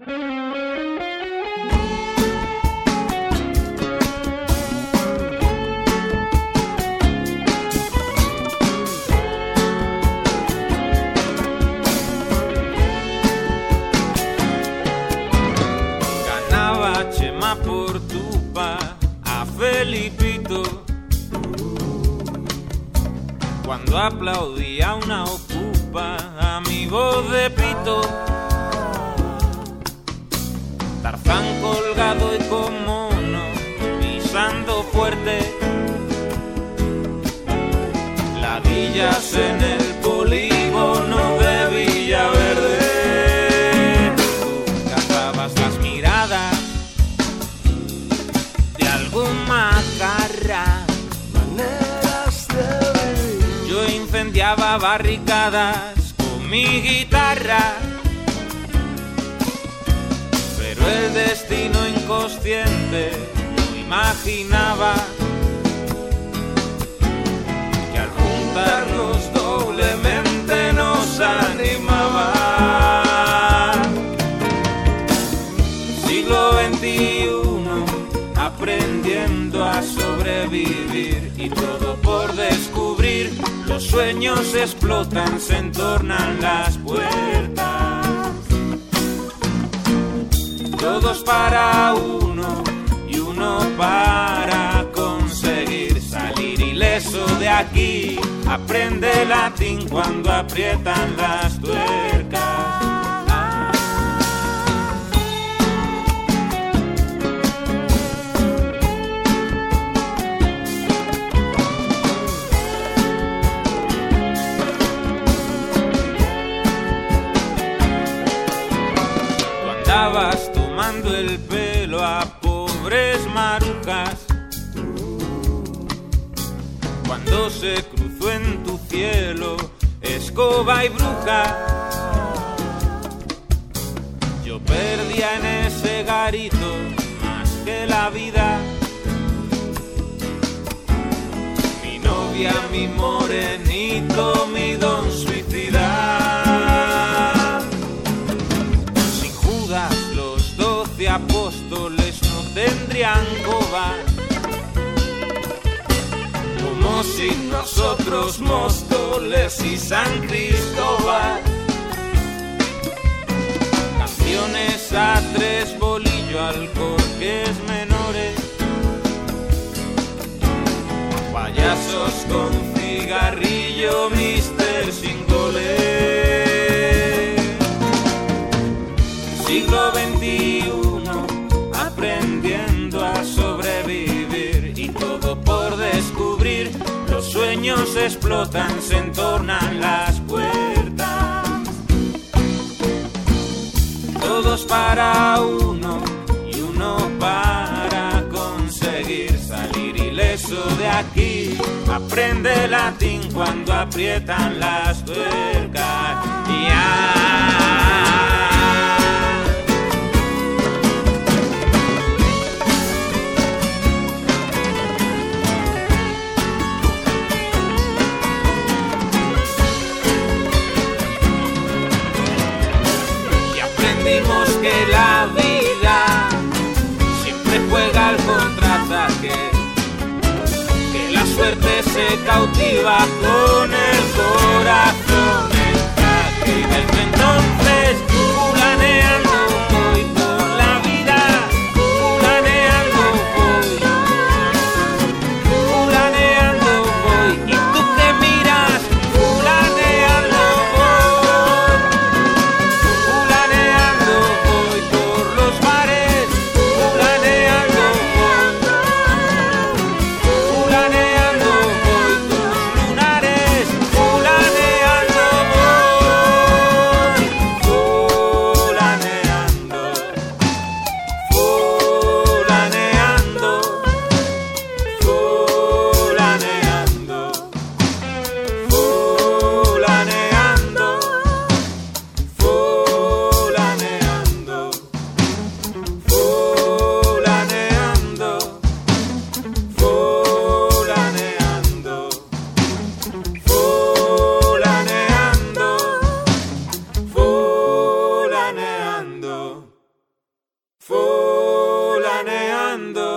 Ganaba Chema por tupa a Felipito cuando aplaudía una ocupa a mi voz de pito. Tarzán colgado y con mono pisando fuerte, ladillas en el polígono de Villaverde. Tú cazabas las miradas de algún macarra, maneras de vivir. Yo incendiaba barricadas con mi guitarra, pero el destino inconsciente no imaginaba que al juntarnos doblemente nos animaba. Siglo XXI, aprendiendo a sobrevivir y todo por descubrir. Los sueños explotan, se entornan las puertas. Todos para uno y uno para conseguir salir ileso de aquí. Aprende latín cuando aprietan las tuercas. Tú andabas tomando el pelo a pobres marujas cuando se cruzó en tu cielo escoba y bruja. Yo perdía en ese garito más que la vida, mi novia, mi morenito, mi don suicida. Sin Judas los 12 apóstoles no tendrían coba, como sin nosotros Móstoles y San Cristóbal. Canciones a 3 bolillo, alcorques menores, payasos con cigarrillo, mister sin goles. Siglo XXI, aprendiendo a sobrevivir y todo por descubrir. Los sueños explotan, se entornan las puertas. Todos para uno y uno para conseguir salir ileso de aquí. Aprende latín cuando aprietan las tuercas. Aprendimos que la vida siempre juega al contraataque, que la suerte se cautiva con el corazón en jaque. Y desde entonces, fulaneando voy por la vida, fulaneando voy, fulaneando voy. Y tú que miras, fulaneando voy, fulaneando voy por los bares, fulaneando voy, fulaneando voy tus lunares, fulaneando voy, cuando